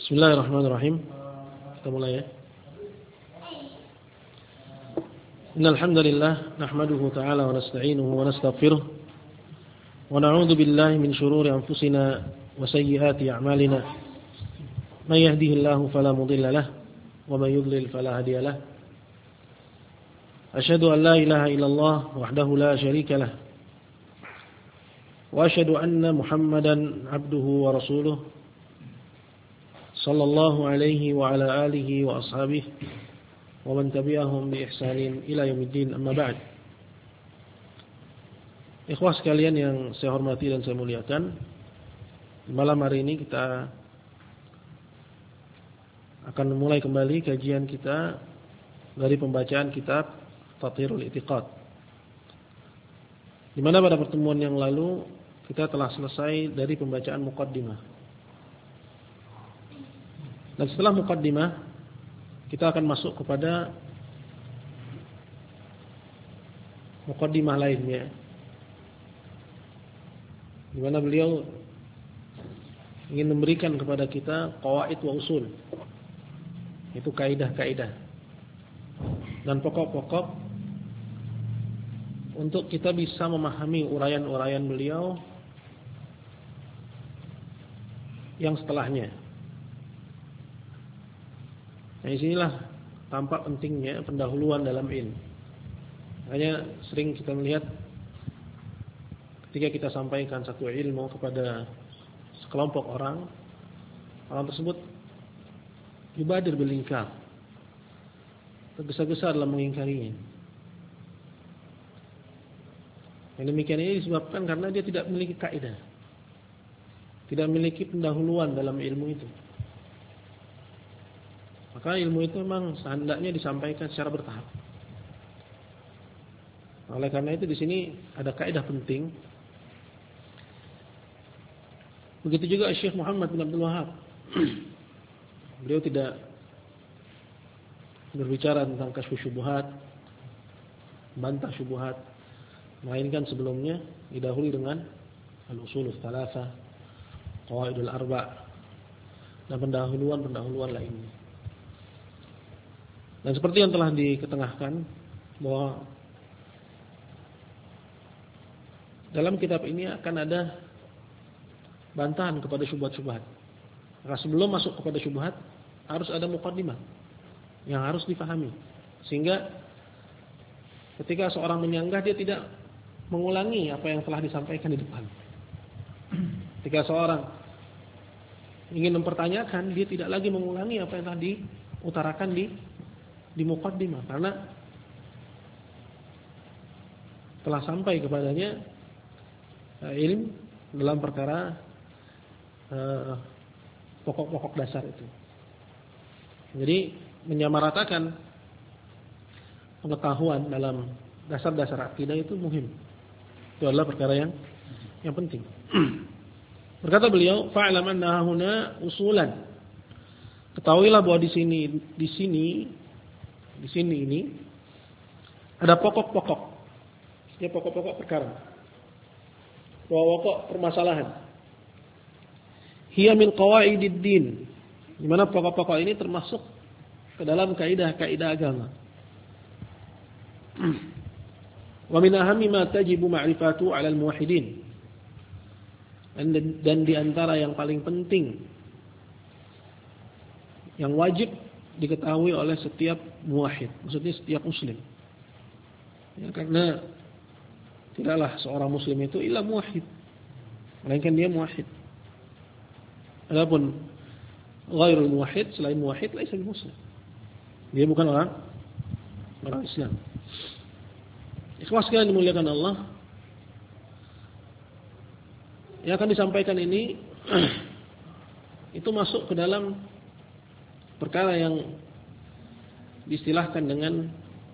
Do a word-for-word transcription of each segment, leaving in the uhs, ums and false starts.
Bismillahirrahmanirrahim. Kita mulai ya. Innal hamdalillah nahmaduhu ta'ala wa nasta'inuhu wa nastaghfiruh wa na'udzu billahi min shururi anfusina wa sayyiati a'malina. May yahdihillahu fala mudilla lahu wa may yudlil fala hadiya lahu. Asyhadu an la ilaha illallah wahdahu la syarika lahu wa asyhadu anna Muhammadan 'abduhu wa rasuluh sallallahu alaihi wa ala alihi wa ashabihi wa man tabi'ahum bi ihsanin ila yaumiddin, amma ba'd. Ikhwah sekalian yang saya hormati dan saya muliakan, malam hari ini kita akan memulai kembali kajian kita dari pembacaan kitab Tathhirul I'tiqad, di mana pada pertemuan yang lalu kita telah selesai dari pembacaan muqaddimah. Dan setelah muqaddimah kita akan masuk kepada muqaddimah lainnya, di mana beliau ingin memberikan kepada kita qawaid wa usul, itu kaidah-kaidah dan pokok-pokok untuk kita bisa memahami uraian-uraian beliau yang setelahnya. Nah, disinilah tampak pentingnya pendahuluan dalam ilmu. Hanya sering kita melihat ketika kita sampaikan satu ilmu kepada sekelompok orang, orang tersebut yubadir bil inkar, tergesa-gesa dalam mengingkarinya. Yang demikian ini disebabkan karena dia tidak memiliki kaidah, tidak memiliki pendahuluan dalam ilmu itu. Maka ilmu itu memang sehendaknya disampaikan secara bertahap. Oleh karena itu di sini ada kaidah penting. Begitu juga Syekh Muhammad bin Abdul Wahhab. Beliau tidak berbicara tentang kasyf syubhat, bantah syubhat, melainkan sebelumnya didahului dengan al-usulul tsalatsah, qawaidul arba', dan pendahuluan-pendahuluan lainnya. Dan seperti yang telah diketengahkan bahwa dalam kitab ini akan ada bantahan kepada syubhat-syubhat. Maka sebelum masuk kepada syubhat harus ada muqaddimah yang harus difahami, sehingga ketika seorang menyanggah dia tidak mengulangi apa yang telah disampaikan di depan. Ketika seorang ingin mempertanyakan, dia tidak lagi mengulangi apa yang telah diutarakan di di muqaddimah, karena telah sampai kepadanya uh, ilmu dalam perkara uh, pokok-pokok dasar itu. Jadi menyamaratakan pengetahuan dalam dasar-dasar akidah itu muhim. Itu adalah perkara yang yang penting. Berkata beliau, fa'lam anna huna usulan. Ketahuilah bahwa di sini di sini Di sini ini ada pokok-pokok, ya pokok-pokok perkara, pokok permasalahan. Hiya min qawaidid din, di mana pokok-pokok ini termasuk ke dalam kaidah-kaidah agama. Wa min ahammi ma tajibu ma'rifatu 'ala al-muwahhidin. Dan di antara yang paling penting yang wajib diketahui oleh setiap muwahhid, maksudnya setiap muslim. Ya, karena tidaklah seorang muslim itu illa muwahhid, melainkan dia muwahhid. Adapun ghairul muwahhid, selain muwahhid, laisa muslim. Dia bukan orang orang Islam. Ikhwas sekalian dimuliakan Allah, yang akan disampaikan ini itu masuk ke dalam perkara yang diistilahkan dengan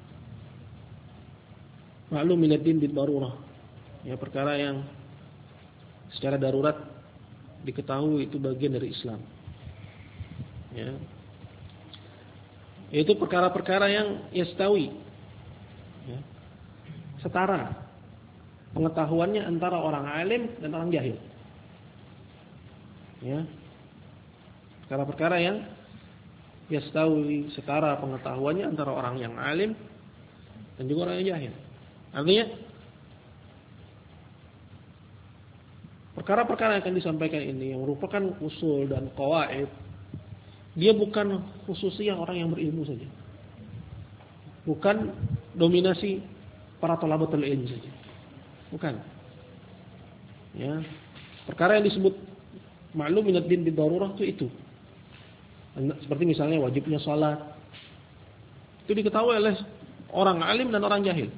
ma'lum minad din bid darurah. Ya, perkara yang secara darurat diketahui itu bagian dari Islam. Ya. Yaitu perkara-perkara yang yastawi. Ya. Setara pengetahuannya antara orang alim dan orang jahil. Ya. Perkara-perkara yang yastawi setara pengetahuannya antara orang yang alim dan juga orang yang jahil. Artinya perkara-perkara yang akan disampaikan ini yang merupakan usul dan qawaid, dia bukan khususnya orang yang berilmu saja. Bukan dominasi para thalabatul ilmi saja. Bukan. Ya. Perkara yang disebut ma'lum minad din bidarurah itu itu. Seperti misalnya wajibnya salat. Itu diketahui oleh orang alim dan orang jahil.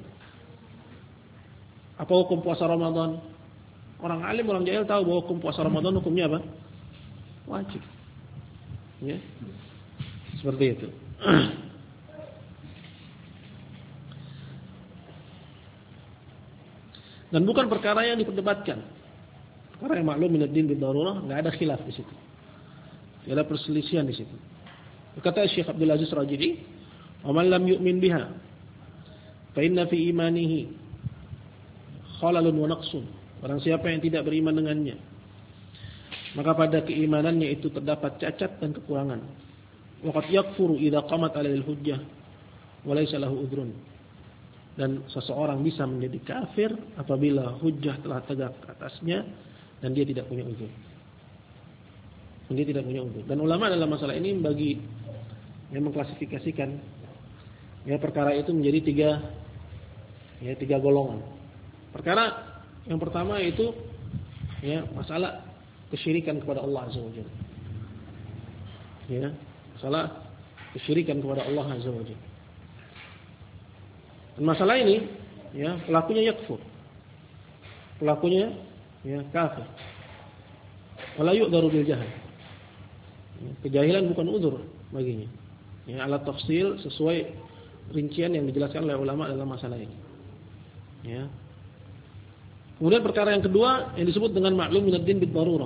Apa hukum puasa Ramadan? Orang alim, orang jahil tahu bahwa hukum puasa Ramadan hukumnya apa? Wajib. Ya. Seperti itu. Dan bukan perkara yang diperdebatkan. Perkara yang maklum minad din bidarurah, enggak ada khilaf di situ. Tidak ada perselisihan di situ. Kata Syekh Abdul Aziz Rajidi, "Wa man lam yu'min biha, fa inna fi imanihi khalalun wa naqsun." Barang siapa yang tidak beriman dengannya, maka pada keimanannya itu terdapat cacat dan kekurangan. Wa qad yakfuru idza qamat 'alaihi al-hujjah wa laysa lahu udhrun. Dan seseorang bisa menjadi kafir apabila hujjah telah tegak atasnya dan dia tidak punya uzur. Dia tidak punya uzur. Dan ulama dalam masalah ini bagi yang mengklasifikasikan ya perkara itu menjadi tiga ya tiga golongan. Perkara yang pertama itu ya masalah kesyirikan kepada Allah Azza wa Jalla. Ya, masalah kesyirikan kepada Allah Azza wa Jalla. Dan masalah ini ya pelakunya yakfur. Pelakunya ya kafir. Wala yu'dharu bil jahl. Kejahilan bukan uzur baginya. Ya, alat tafsil sesuai rincian yang dijelaskan oleh ulama dalam masalah ini. Ya. Kemudian perkara yang kedua yang disebut dengan ma'lum minad din bid-darurah.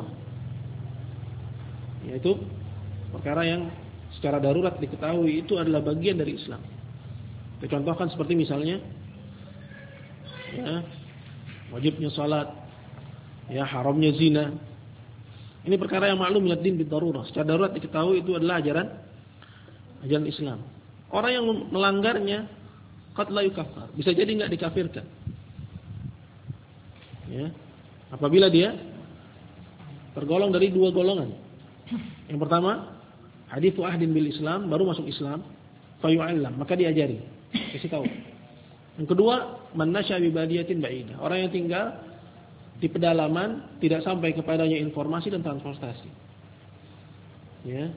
Yaitu perkara yang secara darurat diketahui itu adalah bagian dari Islam. Dicontohkan seperti misalnya ya, wajibnya salat, ya haramnya zina. Ini perkara yang maklum minad din bid-darurah. Secara darurat diketahui itu adalah ajaran ajaran Islam. Orang yang melanggarnya qad la yukaffar, bisa jadi enggak dikafirkan. Ya. Apabila dia tergolong dari dua golongan. Yang pertama, hadithu ahdin bil Islam, baru masuk Islam, fayu'allam, maka diajari, kasih tahu. Yang kedua, man nasya bi badiyatin ba'idah, orang yang tinggal di pedalaman, tidak sampai kepadanya informasi dan transportasi. Ya.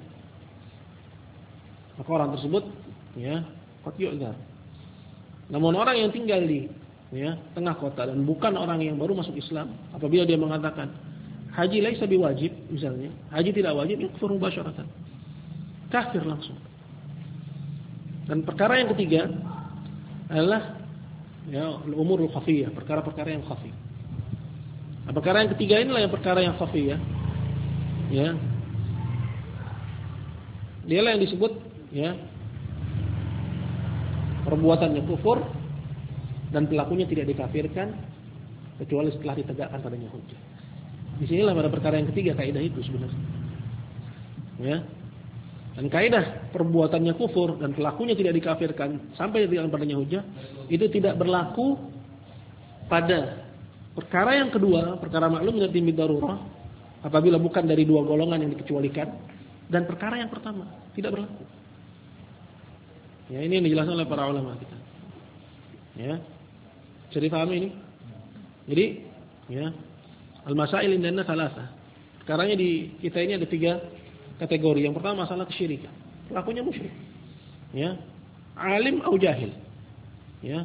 Maka orang tersebut ya, qad yu'dzar. Namun orang yang tinggal di ya, tengah kota dan bukan orang yang baru masuk Islam, apabila dia mengatakan haji laisa biwajib misalnya, haji tidak wajib, yakfur mubasyaratan. Kafir langsung. Dan perkara yang ketiga adalah ya al-umurul khafiyah, perkara-perkara yang khafi. Nah, perkara yang ketiga inilah yang perkara yang khafiyah. Ya. Dialah yang disebut ya perbuatannya kufur dan pelakunya tidak dikafirkan kecuali setelah ditegakkan padanya hujjah. Di sinilah pada perkara yang ketiga kaidah itu sebenarnya. Ya. Dan kaidah perbuatannya kufur dan pelakunya tidak dikafirkan sampai ditegakkan padanya hujjah itu tidak berlaku pada perkara yang kedua, perkara maklum minad din bid-darurah, apabila bukan dari dua golongan yang dikecualikan, dan perkara yang pertama tidak berlaku. Ya, ini yang dijelaskan oleh para ulama kita. Ya. Bisa dipahami ini? Jadi, ya, al-masail indana salasa. Perkaranya di kita ini ada tiga kategori. Yang pertama masalah kesyirikan. Pelakunya musyrik. Ya. Alim atau jahil. Ya.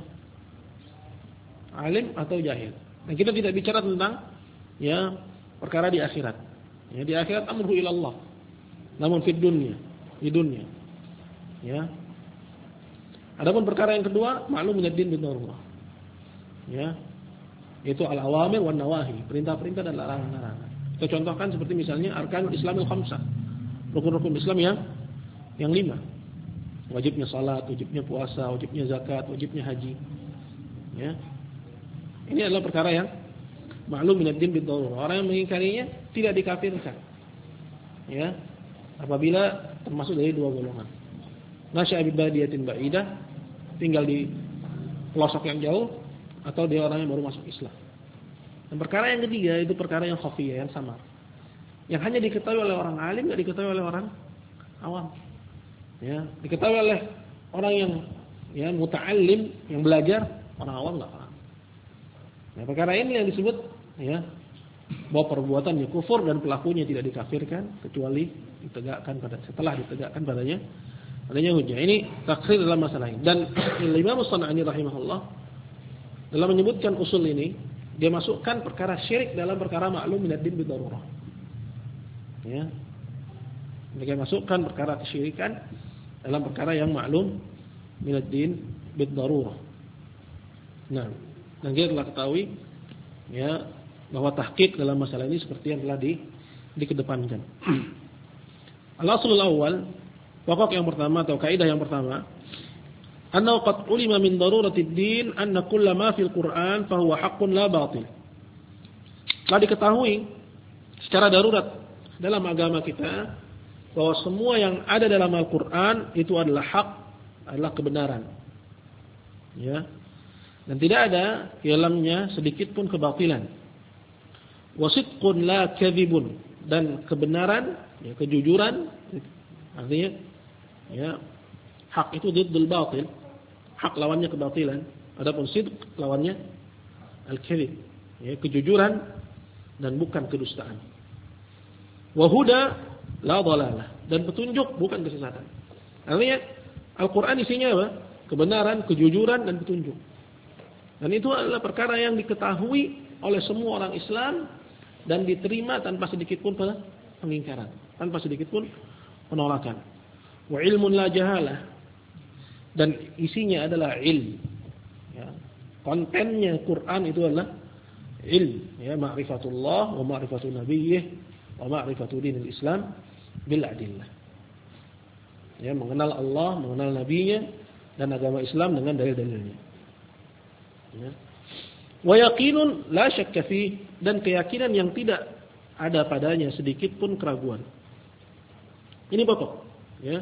Alim atau jahil. Dan kita tidak bicara tentang ya perkara di akhirat. Ya, di akhirat amruhu ila Allah. Namun fid dunya, di dunia. Ya. Adapun perkara yang kedua, maklum minad din bid-darurah. Ya. Yaitu al-awamir wan nawahi, perintah-perintah dan larangan-larangan. Kita contohkan seperti misalnya arkanul Islamil khamsah. Rukun-rukun Islam yang yang lima. Wajibnya salat, wajibnya puasa, wajibnya zakat, wajibnya haji. Ya. Ini adalah perkara yang maklum minad din bid-darurah. Orang yang mengingkarinya tidak dikafirkan. Ya. apabila termasuk dari dua golongan. Nasya'a bi badiyatin ba'idah, tinggal di pelosok yang jauh, atau dia orang yang baru masuk Islam. Dan perkara yang ketiga itu perkara yang khafiyah, yang samar, yang hanya diketahui oleh orang alim, tidak diketahui oleh orang awam. Ya, diketahui oleh orang yang ya muta'allim, yang belajar, orang awam nggak paham. Nah, perkara ini yang disebut ya bahwa perbuatannya kufur dan pelakunya tidak dikafirkan kecuali ditegakkan pada setelah ditegakkan padanya adanya hujjah. Ini takhir dalam masalah ini. Dan Imam As-San'ani rahimahullah dalam menyebutkan usul ini, dia masukkan perkara syirik dalam perkara maklum minad din bidarurah. Ya. Dia masukkan perkara kesyirikan dalam perkara yang maklum minad din bidarurah. Nah, dan kita telah ketahui ya bahwa tahqiq dalam masalah ini seperti yang telah di dikedepankan. Al-aslul awwal, pokok yang pertama atau kaidah yang pertama, annahu qad ulima min daruratid din anna kulla ma fil Qur'an fa huwa haqqun la batil. Telah diketahui secara darurat dalam agama kita bahwa semua yang ada dalam Al-Qur'an itu adalah hak, adalah kebenaran. Ya. Dan tidak ada di dalamnya sedikit pun kebatilan. Wasidqun la kadzibun, dan kebenaran, ya, kejujuran, artinya ya hak itu diddul batil, hak lawannya kebatilan. Adapun sidq lawannya al-kadzib, ya, kejujuran dan bukan kedustaan. Wa huda la dhalalah, dan petunjuk bukan kesesatan. Artinya Al-Qur'an isinya apa? Kebenaran, kejujuran dan petunjuk. Dan itu adalah perkara yang diketahui oleh semua orang Islam dan diterima tanpa sedikit pun pengingkaran, tanpa sedikit pun penolakan. Wa ilmun la jahalah, dan isinya adalah ilm. Ya. Kontennya Quran itu adalah ilm, ya, ma'rifatullah wa ma'rifatu nabiyyih wa ma'rifatu dinil Islam bil adillah. Ya, mengenal Allah, mengenal nabinya dan agama Islam dengan dalil-dalilnya. Ya. Wa yaqinun la syakka fi, dan keyakinan yang tidak ada padanya sedikit pun keraguan. Ini pokok, ya.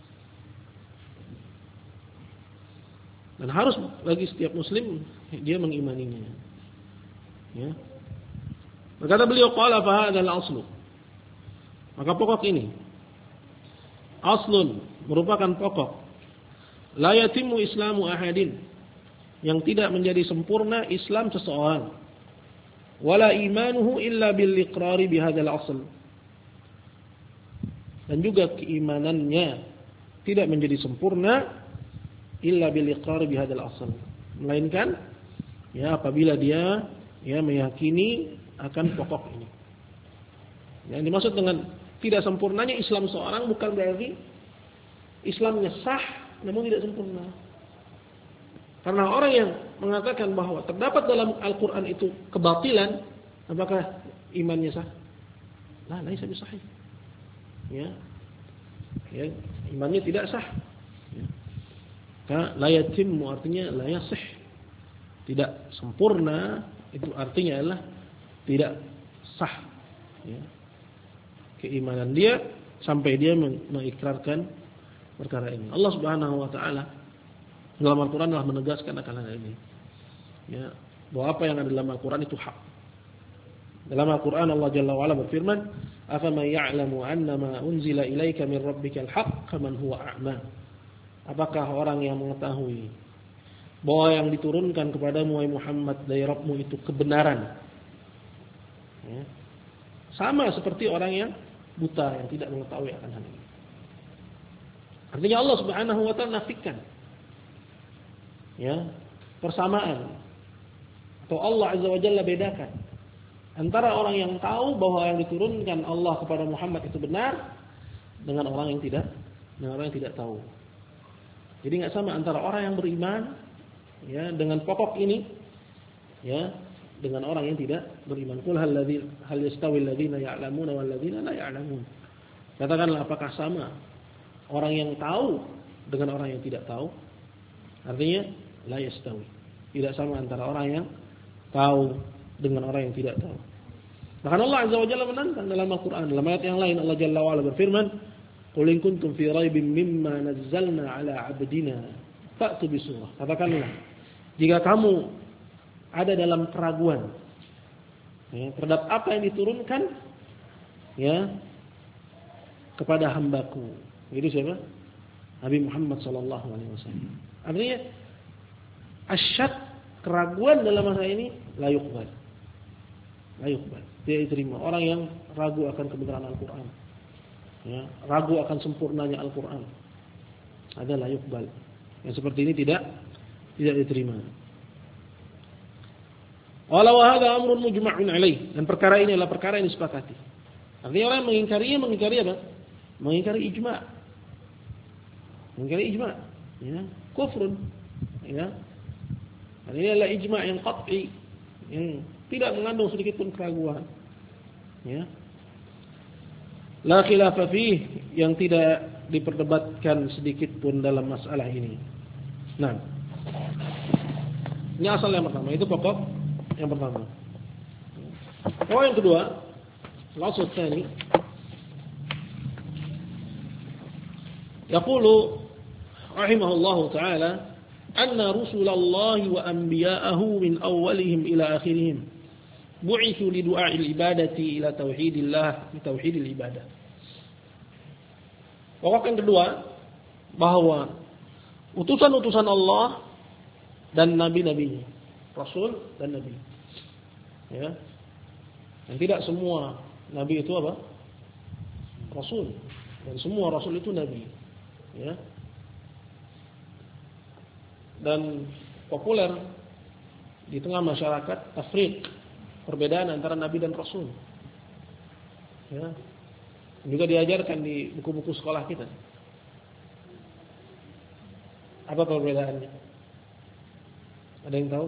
Dan harus bagi setiap muslim dia mengimaninya. Ya. Berkata beliau, qala fa hadzal aslu. Maka pokok ini aslun, merupakan pokok. La yatimmu islamu ahadin, yang tidak menjadi sempurna Islam seseorang. Wala imanuhu illa bil iqrari bihadzal asl. Dan juga keimanannya tidak menjadi sempurna illa bil iqrari bihadzal asl, melainkan ya apabila dia ya meyakini akan pokok ini. Yang dimaksud dengan tidak sempurnanya Islam seorang bukan berarti Islamnya sah namun tidak sempurna. Karena orang yang mengatakan bahwa terdapat dalam Al-Quran itu kebatilan, apakah imannya sah? Lah, laisa bisahih. Ya. Ya, imannya tidak sah. Ya. Karena la yatimmu artinya la yasih. Tidak sempurna, itu artinya adalah tidak sah. Ya. Keimanan dia sampai dia mengikrarkan perkara ini. Allah Subhanahu wa taala dalam Al-Quran telah menegaskan akan hal ini. Ya, bahwa apa yang ada dalam Al-Quran itu hak. Dalam Al-Quran Allah Jalla wa'ala berfirman, "Afaman ya'lamu annama unzila ilaika min rabbikal haqq kaman huwa a'ma." Apakah orang yang mengetahui bahwa yang diturunkan kepadamu wahai Muhammad dari Rabbmu itu kebenaran, ya, sama seperti orang yang buta yang tidak mengetahui akan hal ini. Artinya Allah Subhanahu wa taala nafikan ya persamaan, atau Allah Azza wa Jalla bedakan antara orang yang tahu bahwa yang diturunkan Allah kepada Muhammad itu benar dengan orang yang tidak, dengan orang yang tidak tahu. Jadi nggak sama antara orang yang beriman ya dengan pokok ini ya dengan orang yang tidak beriman. Qul hal ladzina hal yastawi alladziina ya'lamuuna wal ladziina la ya'lamuun. Katakanlah, apakah sama orang yang tahu dengan orang yang tidak tahu? Artinya la yastawi, tidak sama antara orang yang tahu dengan orang yang tidak tahu. Bahkan Allah Azza wa Jalla menantang dalam Al-Quran. Dalam ayat yang lain Allah Jalla wa Ala berfirman, Qul in kuntum fi raibin mimma nazzalna ala 'abdina fa'tu bi surah. Katakanlah, jika kamu ada dalam keraguan ya, terhadap apa yang diturunkan ya kepada hambaku. Itu siapa? Nabi Muhammad sallallahu alaihi wasallam. Artinya asyad, keraguan dalam masalah ini la yuqbal. La yuqbal. Tidak diterima. Orang yang ragu akan kebenaran Al-Qur'an. Ya, ragu akan sempurnanya Al-Qur'an. Ada la yuqbal. Yang seperti ini tidak tidak diterima. Wala wa hadha amrun mujma'un alaih. Dan perkara ini adalah perkara yang disepakati. Artinya orang yang mengingkarinya mengingkari apa? Mengingkari ijma'. Mengingkari ijma'. Ya, kufrun. Ya. Dan ini adalah ijma' yang qat'i. Yang tidak mengandung sedikit pun keraguan. Ya. La khilafa fih, yang tidak diperdebatkan sedikit pun dalam masalah ini. Nah. Ini asal yang pertama, itu pokok yang pertama. Pokok yang kedua, al-asl tsani. Yaqulu rahimahullahu ta'ala anna rusulallahi wa anbiya'ahu min awwalihim ila akhirihim bu'itsu li du'a'il ibadati ila tauhidillah, li tauhidil ibadah. Pokok yang kedua, bahwa utusan-utusan Allah dan nabi-nabinya, rasul dan nabi. Ya. Dan tidak semua nabi itu apa? Rasul. Dan semua rasul itu nabi. Ya. Dan populer di tengah masyarakat tafriq, perbedaan antara nabi dan rasul. Ya. Juga diajarkan di buku-buku sekolah kita. Apa perbedaannya? Ada yang tahu?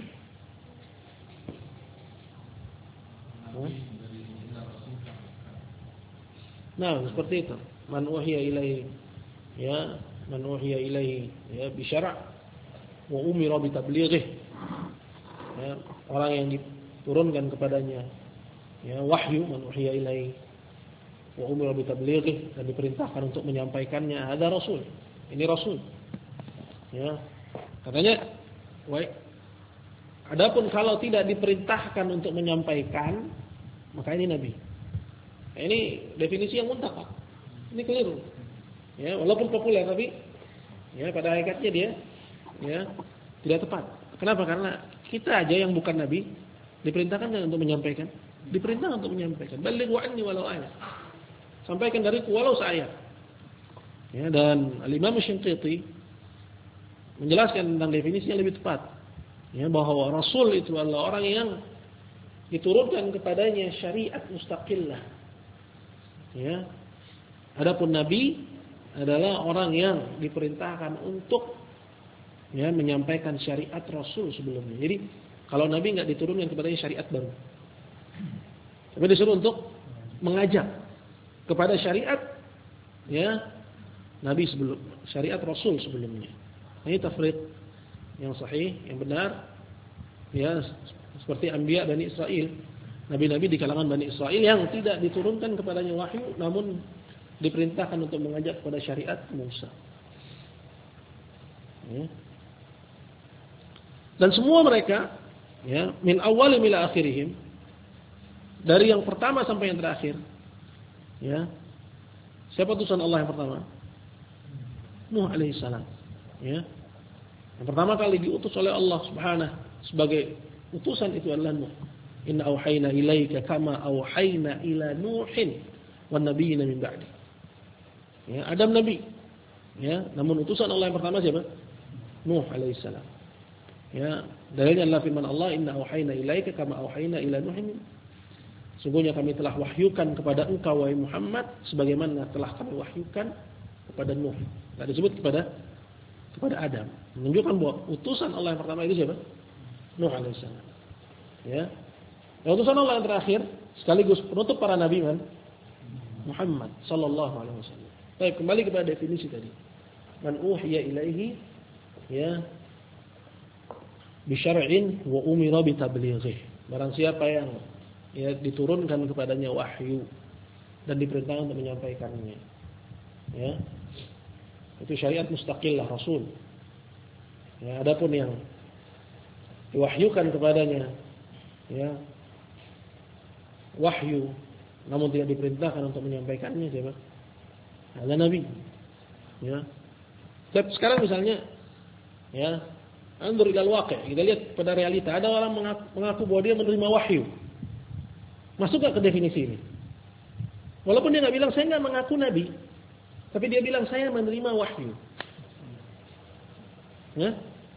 Nah, seperti itu. Man uhiya ilaihi, ya, man uhiya ilaihi, ya, bi syara' wa umira bi tablighihi. Ya, orang yang diturunkan kepadanya ya wahyu, man uhiya ilaihi wa umira bi tablighihi, dan diperintahkan untuk menyampaikannya, ada rasul. Ini rasul. Ya. Katanya, baik. Adapun kalau tidak diperintahkan untuk menyampaikan, maka ini nabi. Nah, ini definisi yang muntah. Ini keliru. Ya, walaupun populer tapi ya pada hakikatnya dia ya tidak tepat. Kenapa? Karena kita aja yang bukan nabi diperintahkan untuk menyampaikan, diperintahkan untuk menyampaikan. Baligh wa anni walau ayat. Sampaikan dariku walau seayat. Ya, dan Al-Imam Shinqiti menjelaskan tentang definisinya lebih tepat. Ya, bahwa rasul itu adalah orang yang diturunkan kepadanya syariat mustaqillah. Ya. Adapun nabi adalah orang yang diperintahkan untuk ya menyampaikan syariat rasul sebelumnya. Jadi kalau nabi enggak diturunkan kepadanya syariat baru. Tapi disuruh untuk mengajak kepada syariat ya nabi sebelum, syariat rasul sebelumnya. Ini tafriq yang sahih, yang benar. Ya, seperti anbiya Bani Israel, nabi-nabi di kalangan Bani Israel yang tidak diturunkan kepadanya wahyu, namun diperintahkan untuk mengajak kepada syariat Musa. Ya. Dan semua mereka, ya, min awwalim ila akhirihim, dari yang pertama sampai yang terakhir, ya. Siapa utusan Allah yang pertama? Nuh alaihissalam. Ya. Yang pertama kali diutus oleh Allah Subhanahu sebagai utusan itu adalah Nuh. Inna auhayna ilaika kama auhayna ila Nuhin wan nabiyina min ba'di. Ya, Adam nabi. Ya, namun utusan Allah yang pertama siapa? Nuh alaihissalam. Ya, dalilnya adalah firman Allah, inna auhayna ilaika kama auhayna ila Nuhin. Sungguhnya kami telah wahyukan kepada engkau wahai Muhammad sebagaimana telah kami wahyukan kepada Nuh. Enggak disebut kepada kepada Adam. Menunjukkan bahwa utusan Allah yang pertama itu siapa? Nuh alaihissalam. Ya. Dan utusan Allah yang terakhir sekaligus penutup para nabi kan? Muhammad sallallahu alaihi wasallam. Baik, kembali kepada definisi tadi. Man uhiya ilaihi ya bi syar'in wa umira bi tablighihi. Barang siapa yang ya diturunkan kepadanya wahyu dan diperintahkan untuk menyampaikannya. Ya. Itu syariat mustaqillah Rasul. Ya, adapun yang diwahyukan kepadanya, ya, wahyu, namun tidak diperintahkan untuk menyampaikannya siapa? Ada Nabi. Ya. Sekarang misalnya, ya, anzur ilal waqi', kita lihat pada realita, ada orang mengaku, mengaku bahwa dia menerima wahyu. Masuk gak ke definisi ini? Walaupun dia nggak bilang saya nggak mengaku Nabi, tapi dia bilang saya menerima wahyu. Ya?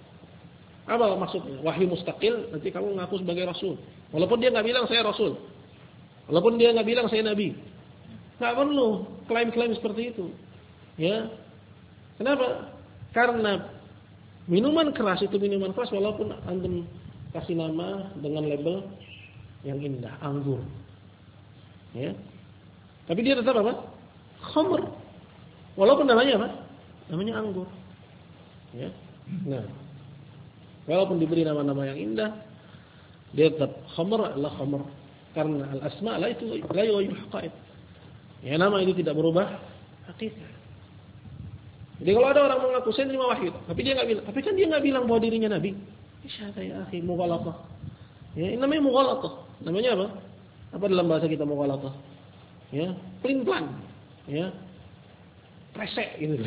Apa maksudnya? Wahyu mustaqil, nanti kamu mengaku sebagai Rasul. Walaupun dia nggak bilang saya Rasul, walaupun dia nggak bilang saya Nabi, nggak perlu klaim-klaim seperti itu. Ya, kenapa? Karena minuman keras itu minuman keras, walaupun antum kasih nama dengan label yang indah, anggur. Ya. Tapi dia tetap apa? Khamr. Walaupun namanya apa? Namanya anggur. Ya. Nah, walaupun diberi nama-nama yang indah, dia tetap khamr adalah khamr. Karena al-asma' la itu la yughayyiru haqa'iq. Ya, nama itu tidak berubah hakikat. Jadi kalau ada orang mengaku saya menerima wahyu, tapi dia enggak bilang, tapi kan dia enggak bilang bahwa dirinya nabi. Syahada ya akhi, mughalatah. Ya, ini namanya mughalatah. Namanya apa? Apa dalam bahasa kita mughalatah? Ya, pelin-pelan. Ya. Kresek gitu.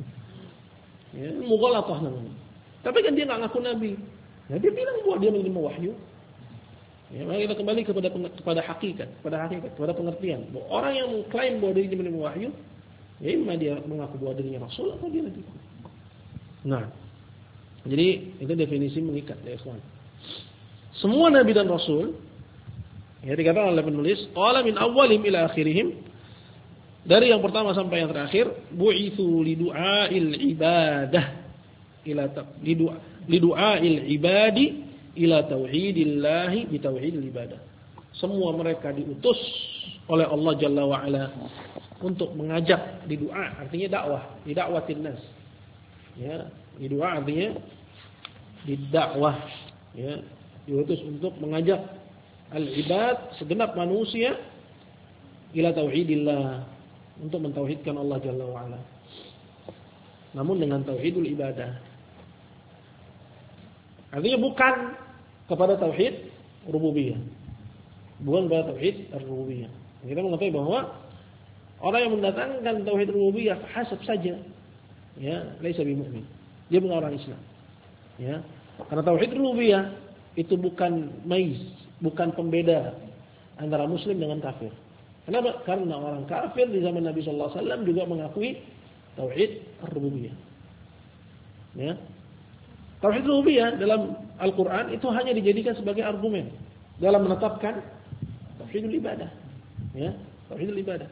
Ya, mughalatah namanya. Tapi kan dia enggak ngaku nabi. Nah, dia bilang bahwa dia menerima wahyu. Ya, mari kita kembali kepada kepada hakikat, kepada hakikat, kepada pengertian. Bahwa orang yang mengklaim bahwa dirinya menerima wahyu, ya imma dia mengaku bahwa dirinya rasul atau dia nabi. Nah, jadi itu definisi mengikat ya ikhwan. Semua nabi dan rasul, ya dikatakan oleh penulis, qala min awwalihim ila akhirihim, dari yang pertama sampai yang terakhir, bu'itsu lidu'ail ibadah ila lidu'a lidu'ail ibadi ila tauhidillahi bi tauhidil ibadah. Semua mereka diutus oleh Allah Jalla wa Ala untuk mengajak di doa, artinya dakwah, di dakwatin nas. Ya, di doa artinya di dakwah, ya, diutus untuk mengajak al-ibad, segenap manusia, ila tauhidillah, untuk mentauhidkan Allah Jalla wa Ala. Namun dengan tauhidul ibadah. Artinya bukan kepada tauhid rububiyah. Bukan kepada tauhid ar-rububiyah. Kita mengetahui bahwa orang yang mendatangkan tauhid rububiyah hasab saja, ya, laisa bimumin. Dia bukan orang Islam. Ya. Karena tauhid rububiyah itu bukan maiz, bukan pembeda antara muslim dengan kafir. Kenapa? Karena orang kafir di zaman Nabi sallallahu alaihi wasallam juga mengakui tauhid ar-rububiyah. Ya. Tauhid rububiyah dalam Al-Qur'an itu hanya dijadikan sebagai argumen dalam menetapkan tauhidul ibadah. Ya, tauhidul ibadah.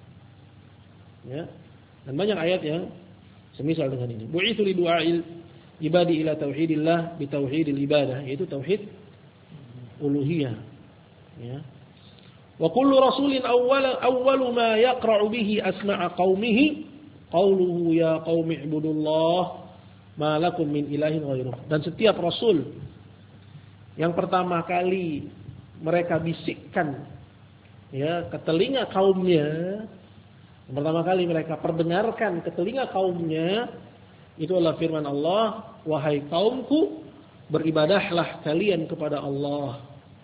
Ya. Dan banyak ayat yang semisal dengan ini. Bu'itsu li du'ail ibadi ila tauhidillah bi tauhidil ibadah, yaitu tauhid uluhiyah. Ya. Wa kullu rasulin awwala awwalu ma yaqra'u bihi asma'a qaumihi qauluhu ya qaumi ibudullah ma lakum min ilahin ghairuh. Dan setiap rasul yang pertama kali mereka bisikkan, ya, ke telinga kaumnya, yang pertama kali mereka perdengarkan ke telinga kaumnya, itu adalah firman Allah, wahai kaumku, beribadahlah kalian kepada Allah.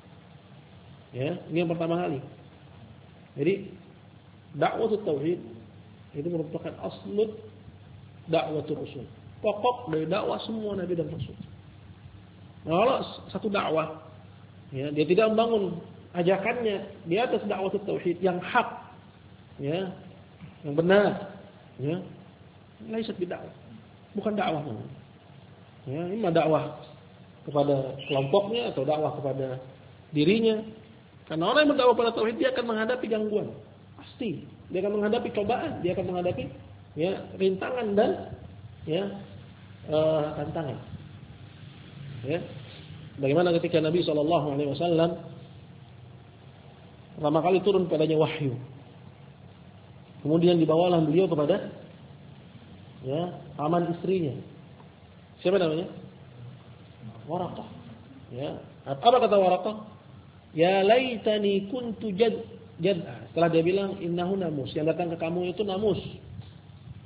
Ya, ini yang pertama kali. Jadi dakwahut tauhid itu merupakan aslut dakwatul rasul. Pokok dari dakwah semua nabi dan rasul. Nah, kalau satu dakwah, ya, dia tidak membangun ajakannya di atas dakwatul tauhid yang hak, ya, yang benar, ya, laisat bidakwah, bukan dakwah namanya. Ya, ini dakwah kepada kelompoknya atau dakwah kepada dirinya. Karena orang yang berdakwah pada tauhid dia akan menghadapi gangguan, pasti. Dia akan menghadapi cobaan, dia akan menghadapi, ya, rintangan dan, ya, uh, tantangan. Ya. Bagaimana ketika Nabi shallallahu alaihi wasallam pertama kali turun padanya wahyu. Kemudian dibawalah beliau kepada, ya, paman istrinya. Siapa namanya? Waraqah. Ya. Apa kata Waraqah? Ya laitani kuntu jad jad'a. Setelah dia bilang innahu namus, yang datang ke kamu itu namus.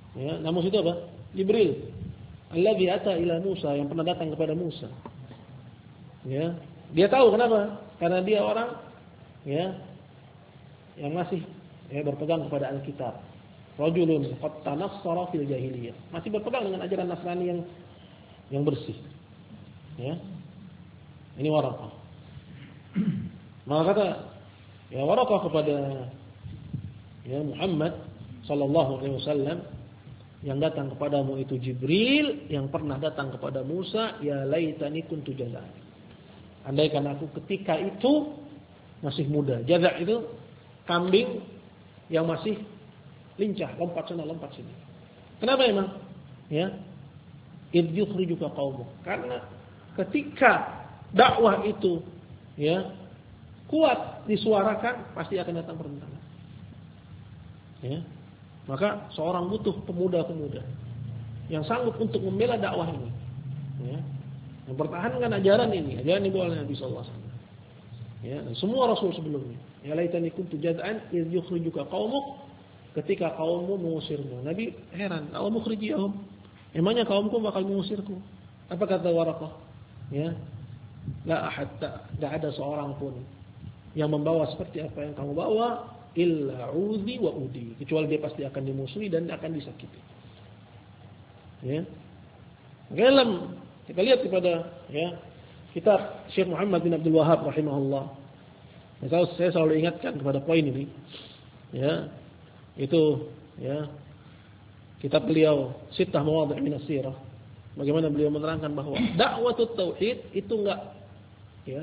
Ya, namus itu apa? Jibril. Alladzi ata ila Musa, yang pernah datang kepada Musa. Ya, dia tahu kenapa? Karena dia orang ya yang masih ya berpegang kepada Alkitab. Rajulun qad tanassara fil jahiliyah. Masih berpegang dengan ajaran Nasrani yang yang bersih. Ya. Ini Waraqah. Maka kata ya Waraqah kepada ya Muhammad sallallahu alaihi wasallam, yang datang kepadamu itu Jibril yang pernah datang kepada Musa, ya laitani kuntu jazaa. Andaikan aku ketika itu masih muda. Jazaa itu kambing yang masih lincah, lompat sana lompat sini. Kenapa emang? Ya. Idh yukhrijuka qaumuk. Karena ketika dakwah itu ya kuat disuarakan, pasti akan datang pertentangan. Ya. Maka seorang butuh pemuda-pemuda yang sanggup untuk membela dakwah ini. Ya. Mempertahankan ajaran ini, ajaran Ibu Nabi sallallahu alaihi wasallam. Ya, dan semua rasul sebelumnya. Ya laitani kuntu jaz'an idh yukhrijuka qaumuk, ketika kaummu mengusirmu. Nabi heran, "Aw mukhrijiyahum?" Emangnya kaumku bakal mengusirku? Apa kata Waraqah? Ya. La ahad, tidak ada seorang pun yang membawa seperti apa yang kamu bawa, illa udhi wa udi, kecuali dia pasti akan dimusuhi dan akan disakiti. Ya. Dalam kita lihat kepada ya kitab Syekh Muhammad bin Abdul Wahhab rahimahullah. Saya, saya selalu ingatkan kepada poin ini. Ya. Itu ya kitab beliau Sittah Mawadhi' min as-Sirah. Bagaimana beliau menerangkan bahwa dakwatut tauhid itu enggak ya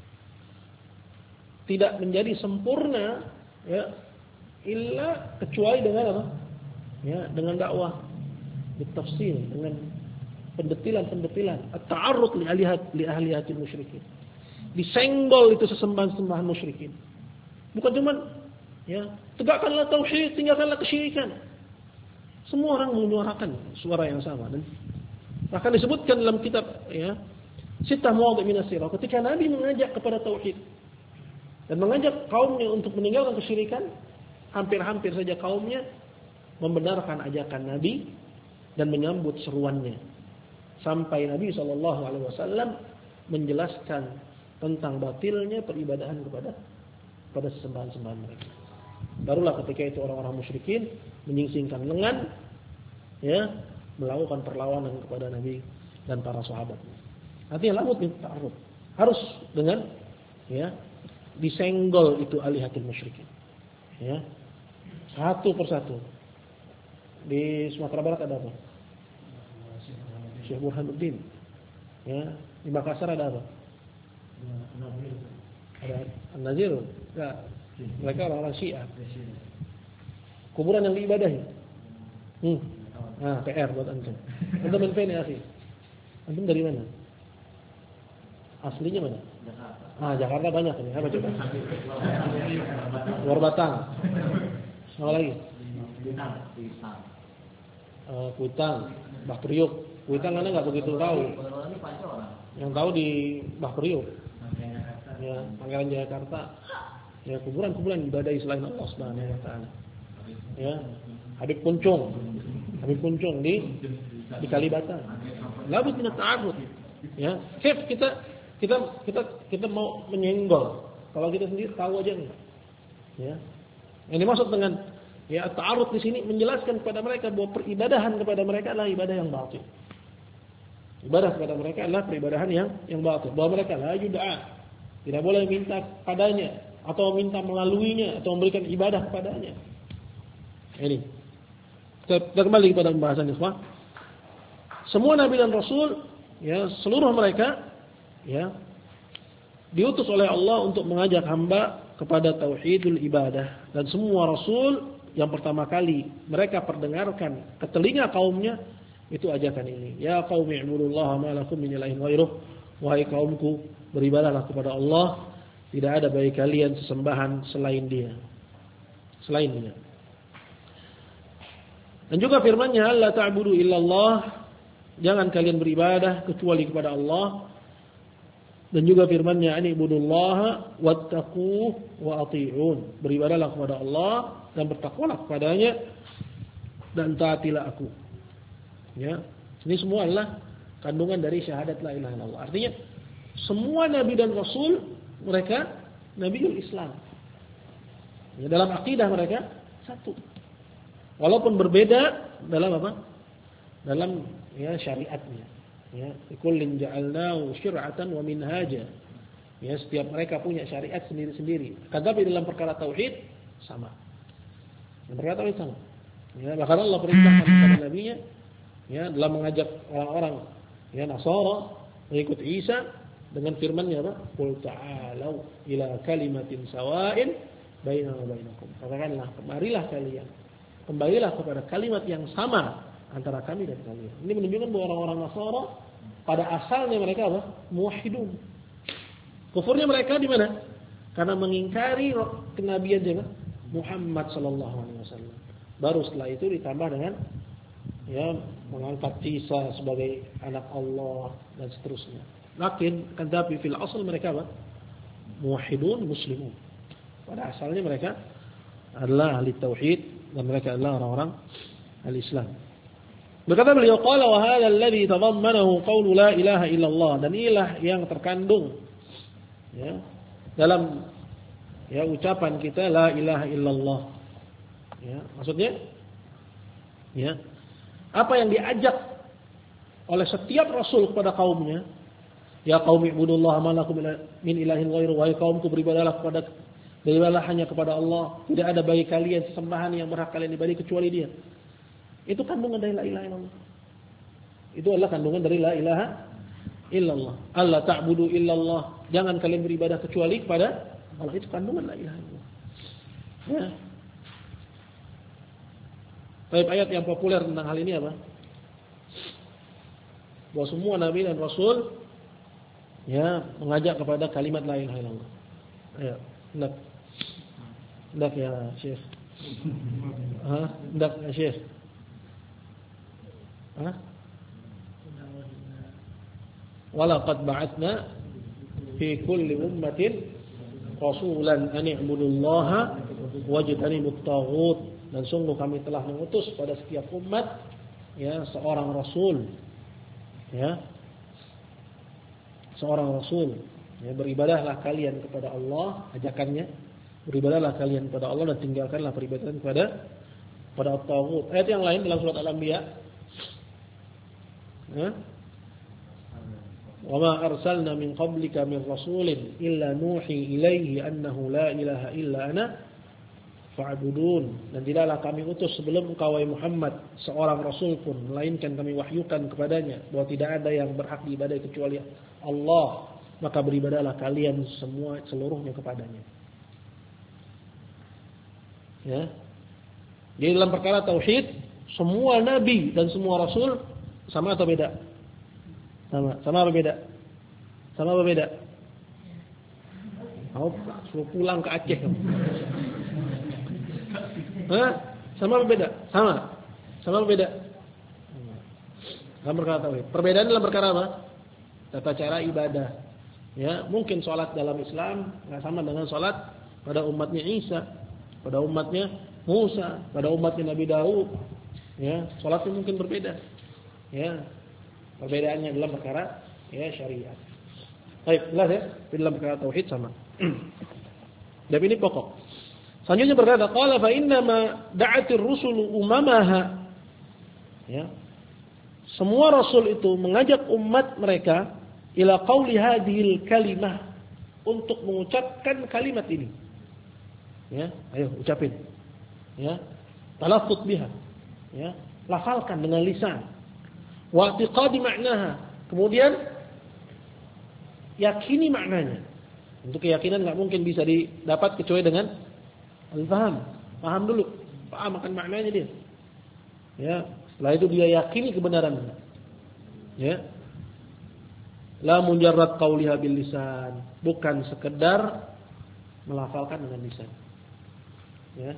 tidak menjadi sempurna ya illa kecuali dengan apa? Ya, dengan dakwah bitafsil, dengan pendetilan-pendetilan, at-ta'arrud li ahlihat li ahliyatil musyrikin. Disenggol itu sesembahan-sembahan musyrikin. Bukan cuma ya, tegakkanlah tauhid, tinggalkanlah kesyirikan. Semua orang menyuarakan suara yang sama, dan bahkan disebutkan dalam kitab ya Sittah Mawadhi' min as-Sirah, ketika Nabi mengajak kepada tauhid dan mengajak kaumnya untuk meninggalkan kesyirikan, hampir-hampir saja kaumnya membenarkan ajakan Nabi dan menyambut seruannya. Sampai Nabi sallallahu alaihi wasallam menjelaskan tentang batilnya peribadahan kepada pada sembahan-sembahan mereka. Barulah ketika itu orang-orang musyrikin menyingsingkan lengan ya, melakukan perlawanan kepada Nabi dan para sahabat. Artinya labud bin ta'arrud. Harus dengan ya disenggol itu alihatul musyrikin. Ya. Satu persatu. Di Sumatera Barat ada apa? Syekh Burhanuddin. Ya, di Makassar ada apa? Ada An-Nazir. Enggak. Mereka orang-orang Syiah. Kuburan yang diibadahi. Hmm. Ah, P R buat antum. Antum dari mana, akhi? Antum dari mana? Aslinya mana? Jakarta. Ah, Jakarta banyak ini. Apa coba? Luar Batang. Apa lagi? Kuitang. Uh, Kuitang. Bah Priuk. Kuitang mana nggak begitu tahu. Yang tahu di Bah Priuk. Ya, Pangeran Jayakarta. Ya, kuburan-kuburan ibadah selain Allah Subhanahu wa taala. Ya, Habib Puncung. Habib Puncung di di Kalibata. Labud min at-ta'arrud. Ya, Kif kita kita kita kita mau menyenggol. Kalau kita sendiri tahu aja enggak. Ya. Yang dimaksud dengan ya at-ta'arrud di sini menjelaskan kepada mereka bahwa peribadahan kepada mereka adalah ibadah yang batil. Ibadah kepada mereka adalah peribadahan yang yang batil. Bahwa mereka la yud'a. Tidak boleh minta padanya atau minta melaluinya atau memberikan ibadah kepadanya. Ini. Kita, kita kembali kepada pembahasan ikhwah. Semua nabi dan rasul ya seluruh mereka ya diutus oleh Allah untuk mengajak hamba kepada tauhidul ibadah, dan semua rasul yang pertama kali mereka perdengarkan ke telinga kaumnya itu ajakan ini. Ya qaumi ibudullaha ma lakum min ilahin ghairuh. Wahai kaumku, beribadahlah kepada Allah, tidak ada bagi kalian sesembahan selain Dia. Selain Dia. Dan juga firman-Nya, la ta'budu illallah, jangan kalian beribadah kecuali kepada Allah. Dan juga firman-Nya, ani ibudullaha wattaquh wa ati'un, beribadahlah kepada Allah dan bertakwalah kepadanya dan taatilah aku. Ya. Ini semua adalah kandungan dari syahadat la ilaha illallah. Artinya semua nabi dan rasul mereka nabiul Islam. Ya, dalam akidah mereka satu. Walaupun berbeda dalam apa? Dalam ya syariatnya. Ya, kullin ja'alnahu syir'atan wa minhaja. Ya, setiap mereka punya syariat sendiri-sendiri. Tetapi dalam perkara tauhid sama. Dalam perkara tauhid sama. Ya, bahkan Allah perintahkan kepada nabinya ya dalam mengajak orang-orang ya Nasara mengikut Isa dengan firman-Nya apa? Qul ta'alu ila kalimatin sawa'in bainana wa bainakum. Katakanlah, kemarilah kalian. Kembalilah kepada kalimat yang sama antara kami dan kalian. Ini menunjukkan bahwa orang-orang Nasara pada asalnya mereka apa? Muwahhidun. Kufurnya mereka di mana? Karena mengingkari kenabian juga Muhammad sallallahu alaihi wasallam. Baru setelah itu ditambah dengan ya mengangkat Isa sebagai anak Allah dan seterusnya. Lakin tetapi fil asal mereka apa? Muwahhidun muslimun. Pada asalnya mereka adalah ahli tauhid dan mereka adalah orang-orang al-Islam. Berkata beliau qala wa hadha alladhi tadammanahu qawlu la ilaha illallah, dan inilah yang terkandung ya dalam ya ucapan kita la ilaha illallah. Ya, maksudnya ya apa yang diajak oleh setiap rasul kepada kaumnya, ya qaumi ibudullaha ma lakum min ilahin ghairu, wahai kaumku beribadahlah kepada beribadahlah hanya kepada Allah, tidak ada bagi kalian sesembahan yang berhak kalian ibadahi kecuali Dia. Itu kandungan dari la ilaha illallah. Itu adalah kandungan dari la ilaha illallah. Allah ta'budu illallah, jangan kalian beribadah kecuali kepada Allah. Itu kandungan la ilaha illallah. Ya. Baik, ayat yang populer tentang hal ini apa? Bahwa semua nabi dan rasul ya mengajak kepada kalimat la ilaha illallah. Ayo, hendak. Hendak ya Syekh. Hah? Hendak ya Syekh. Hah? Walaqad ba'atsna fi kulli ummatin rasulan an i'budullaha wajtanibut taghut. Dan sungguh kami telah mengutus pada setiap umat ya seorang rasul, ya seorang rasul. Ya, beribadahlah kalian kepada Allah, ajakannya beribadahlah kalian kepada Allah dan tinggalkanlah peribadatan kepada pada at-taghut. Ayat yang lain dalam surat Al-Anbiya, ya, wa ma arsalna min qablika min rasulin illa nuhi ilaihi annahu la ilaha illa ana fa'budun, dan tidaklah kami utus sebelum engkau wahai Muhammad seorang rasul pun melainkan kami wahyukan kepadanya bahwa tidak ada yang berhak diibadahi kecuali Allah, maka beribadahlah kalian semua seluruhnya kepadanya. Ya. Jadi dalam perkara tauhid semua nabi dan semua rasul sama atau beda? Sama. Sama apa beda? Sama apa beda? Mau suruh pulang ke Aceh kamu. Hah? Sama apa beda? Sama. Sama apa beda? Dalam perkara tauhid. Perbedaan dalam perkara apa? Tata cara ibadah. Ya, mungkin salat dalam Islam enggak sama dengan salat pada umatnya Isa, pada umatnya Musa, pada umatnya Nabi Daud. Ya, salatnya mungkin berbeda. Ya. Perbedaannya dalam perkara ya syariat. Baik, jelas ya? Dalam perkara tauhid sama. Dan ini pokok. Selanjutnya berkata, qala fa inna ma da'atir rusulu umamaha. Ya. Semua rasul itu mengajak umat mereka ila qauli hadhil kalimah, untuk mengucapkan kalimat ini. Ya, ayo ucapin. Ya. Talaffuz biha. Ya, lafalkan dengan lisan. Wa i'tiqadi maknaha. Kemudian yakini maknanya. Untuk keyakinan enggak mungkin bisa didapat kecuali dengan al-faham. Paham dulu. Paham akan maknanya dia. Ya, setelah itu dia yakini kebenarannya. Ya. La mujarrad qauliha bil lisan, bukan sekedar melafalkan dengan lisan. Ya.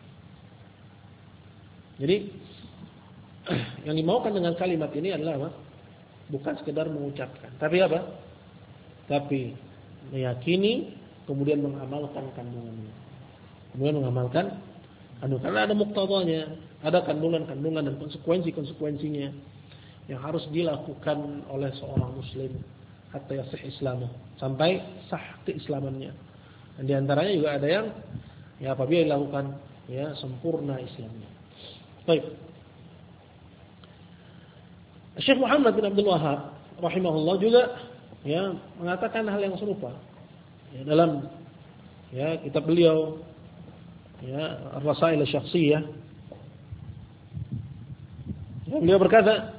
Jadi yang dimaukan dengan kalimat ini adalah apa? Bukan sekedar mengucapkan, tapi apa? Tapi meyakini, kemudian mengamalkan kandungannya. Kemudian mengamalkan anu karena ada muktadanya, ada kandungan-kandungan dan konsekuensi-konsekuensinya yang harus dilakukan oleh seorang muslim hatta yasih islamu, sampai sah keislamannya. Dan di antaranya juga ada yang ya apabila dilakukan ya sempurna Islamnya. Baik. Syekh Muhammad bin Abdul Wahhab rahimahullah juga ya mengatakan hal yang serupa. Ya, dalam ya kitab beliau ya Ar-Rasail Asy-Syakhsiyah. Ya, beliau berkata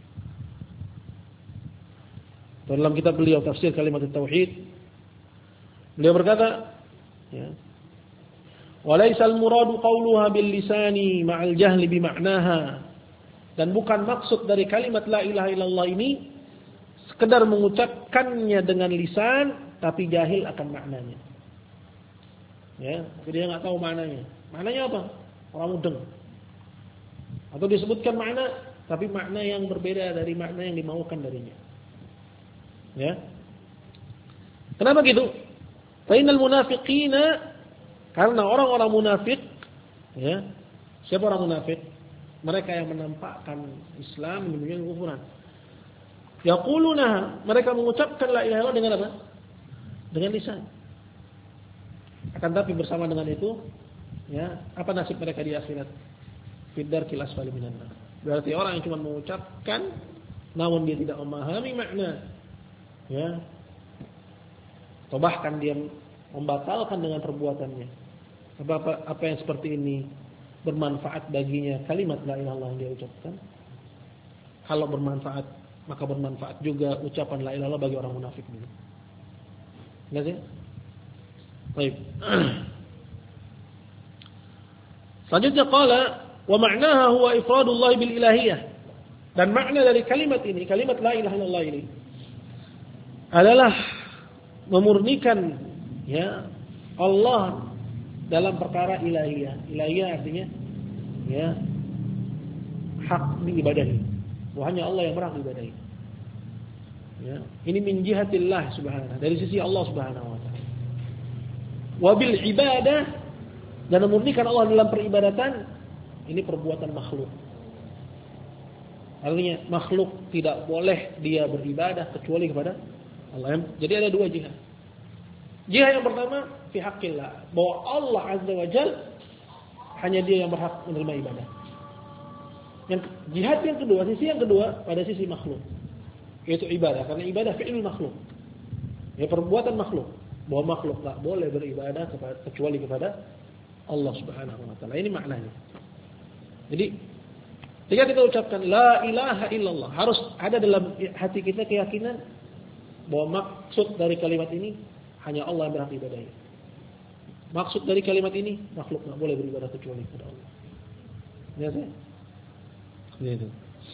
dalam kitab beliau Tafsir Kalimat Tauhid, beliau berkata ya walaisal muradu qauluha bil lisani ma'al jahli bi ma'naha, dan bukan maksud dari kalimat la ilaha illallah ini sekedar mengucapkannya dengan lisan tapi jahil akan maknanya. Ya, tapi dia enggak tahu maknanya. Maknanya apa? Orang mudeng. Atau disebutkan makna tapi makna yang berbeda dari makna yang dimaukan darinya. Ya. Kenapa gitu? Fa innal munafiqina, karena orang-orang munafik, ya. Siapa orang munafik? Mereka yang menampakkan Islam demikian kekufuran. Yaquluna, mereka mengucapkan la ilaha illallah dengan apa? Dengan lisan. Akan tapi bersama dengan itu, ya, apa nasib mereka di akhirat? Fidarkil asfali minan nar. Berarti orang yang cuma mengucapkan namun dia tidak memahami makna, ya. Atau bahkan dia membatalkan dengan perbuatannya. Apa, apa yang seperti ini bermanfaat baginya kalimat la ilaha illallah yang dia ucapkan? Kalau bermanfaat, maka bermanfaat juga ucapan la ilaha illallah bagi orang munafik ini. Enggak sih? Baik. Selanjutnya qala wa ma'naha huwa ifradullah bil ilahiyah. Dan makna dari kalimat ini, kalimat la ilaha illallah ini adalah memurnikan ya Allah dalam perkara ilahiyah. Ilahiyah artinya ya hak diibadahi. Hanya Allah yang berhak diibadahi. Ya, ini min jihatillah subhanahu, dari sisi Allah subhanahu wa ta'ala. Wabil ibadah, dan memurnikan Allah dalam peribadatan, ini perbuatan makhluk. Artinya makhluk tidak boleh dia beribadah kecuali kepada Allah. Jadi ada dua jihad. Jihad yang pertama fi haqqillah, bahwa Allah azza wa jalla hanya dia yang berhak menerima ibadah. Yang jihad yang kedua, sisi yang kedua pada sisi makhluk, yaitu ibadah, karena ibadah fi'il makhluk. Ya, perbuatan makhluk. Bahwa makhluk tak boleh beribadah kepada, kecuali kepada Allah Subhanahu wa taala. Ini maknanya. Jadi ketika kita ucapkan la ilaha illallah, harus ada dalam hati kita keyakinan bahwa maksud dari kalimat ini hanya Allah yang berhak ibadahi. Maksud dari kalimat ini makhluk tak boleh beribadah kecuali kepada Allah. Ya sih? Gitu.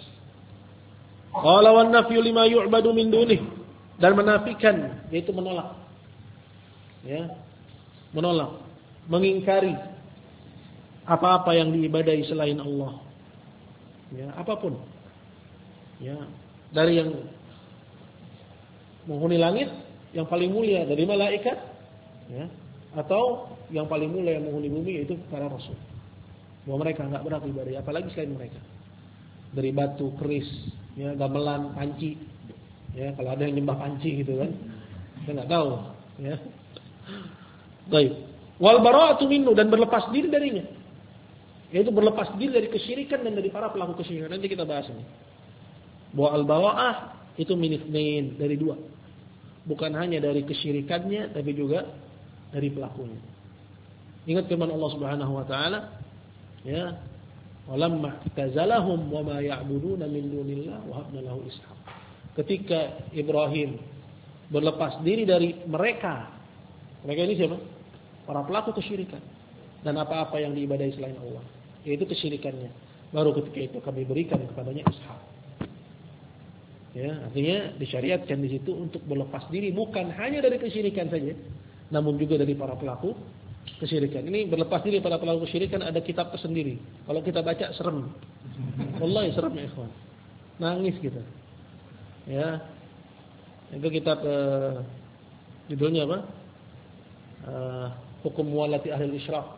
Qala wan nafyu lima yu'badu min dunih, dan menafikan, yaitu menolak. Ya, menolak, mengingkari apa-apa yang diibadahi selain Allah. Ya, apapun. Ya, dari yang menghuni langit yang paling mulia dari malaikat, ya, atau yang paling mulia yang menghuni bumi yaitu para rasul. Bahwa mereka enggak berhak ibadahi apalagi selain mereka. Dari batu, keris, ya, gamelan, panci. Ya, kalau ada yang nyembah panci gitu kan. Saya enggak tahu, ya. Baik. Wal bara'atu minhu, dan berlepas diri darinya. Yaitu berlepas diri dari kesyirikan dan dari para pelaku kesyirikan. Nanti kita bahas ini. Bahwa al-bara'ah itu min itsnain, dari dua. Bukan hanya dari kesyirikannya tapi juga dari pelakunya. Ingat firman Allah Subhanahu wa taala, ya, walamma tazalahum wama ya'buduna min dunillah wa habna lahu ishaq. Ketika Ibrahim berlepas diri dari mereka, mereka ini siapa? Para pelaku kesyirikan dan apa-apa yang diibadahi selain Allah, yaitu kesyirikannya. Baru ketika itu kami berikan kepadanya Ishak. Ya, artinya disyariatkan di situ untuk berlepas diri bukan hanya dari kesyirikan saja, namun juga dari para pelaku kesyirikan. Ini berlepas diri para pelaku kesyirikan ada kitab tersendiri. Kalau kita baca serem. Wallahi serem ya ikhwan. Nangis kita. Ya. Itu kitab uh, judulnya apa? Uh, Hukum Muwalati Ahli Isyraq.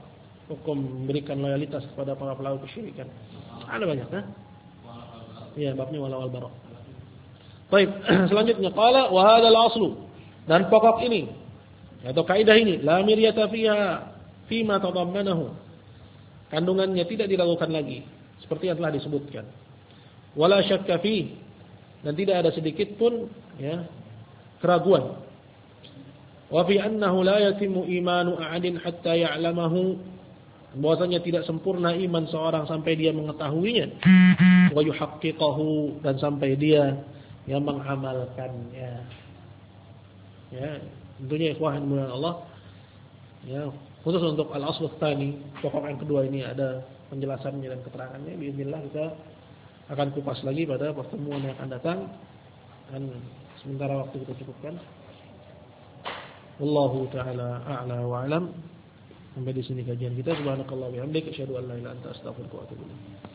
hukum memberikan loyalitas kepada para pelaku kesyirikan. Ada banyak, kan? Iya, babnya wala wal bara. Baik, selanjutnya qala wa hadzal aslu, dan pokok ini atau kaidah ini la miryata fiha fima tadammanahu, kandungannya tidak diragukan lagi seperti yang telah disebutkan. Wala syakka fi, dan tidak ada sedikit pun ya keraguan. Wa fi annahu la yatimu imanu ahadin hatta ya'lamahu, bahwasanya tidak sempurna iman seorang sampai dia mengetahuinya. Wa yuhaqqiqahu, dan sampai dia yang mengamalkannya. Ya, tentunya ikhwan mulia Allah. Ya, khusus untuk al-asl tsani, pokok yang kedua ini ada penjelasannya dan keterangannya. Bismillah kita akan kupas lagi pada pertemuan yang akan datang. Dan sementara waktu kita cukupkan. Wallahu taala a'la wa a'lam. Sampai di sini kajian kita. Subhanakallah wa bihamdika asyhadu an la ilaha illa anta astaghfiruka wa atubu ilaik.